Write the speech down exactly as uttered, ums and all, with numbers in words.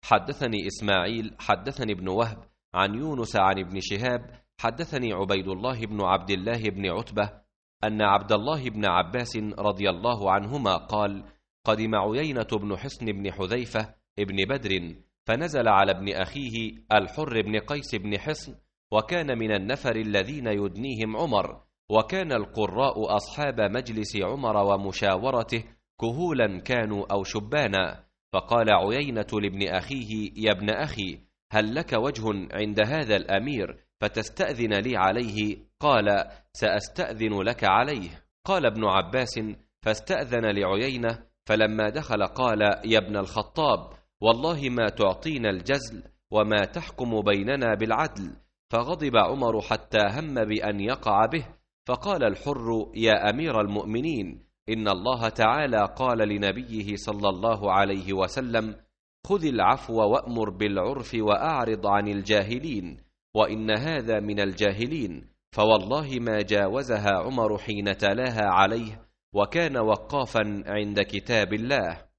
حدثني إسماعيل حدثني ابن وهب عن يونس عن ابن شهاب حدثني عبيد الله بن عبد الله بن عتبة أن عبد الله بن عباس رضي الله عنهما قال: قدم عيينة بن حصن بن حذيفة ابن بدر فنزل على ابن أخيه الحر بن قيس بن حصن، وكان من النفر الذين يدنيهم عمر، وكان القراء أصحاب مجلس عمر ومشاورته كهولا كانوا أو شبانا. فقال عيينة لابن أخيه: يا ابن أخي، هل لك وجه عند هذا الأمير فتستأذن لي عليه؟ قال: سأستأذن لك عليه. قال ابن عباس: فاستأذن لعيينة، فلما دخل قال: يا ابن الخطاب، والله ما تعطينا الجزل وما تحكم بيننا بالعدل. فغضب عمر حتى هم بأن يقع به، فقال الحر: يا أمير المؤمنين، إن الله تعالى قال لنبيه صلى الله عليه وسلم: خذ العفو وأمر بالعرف وأعرض عن الجاهلين، وإن هذا من الجاهلين. فوالله ما جاوزها عمر حين تلاها عليه، وكان وقافا عند كتاب الله.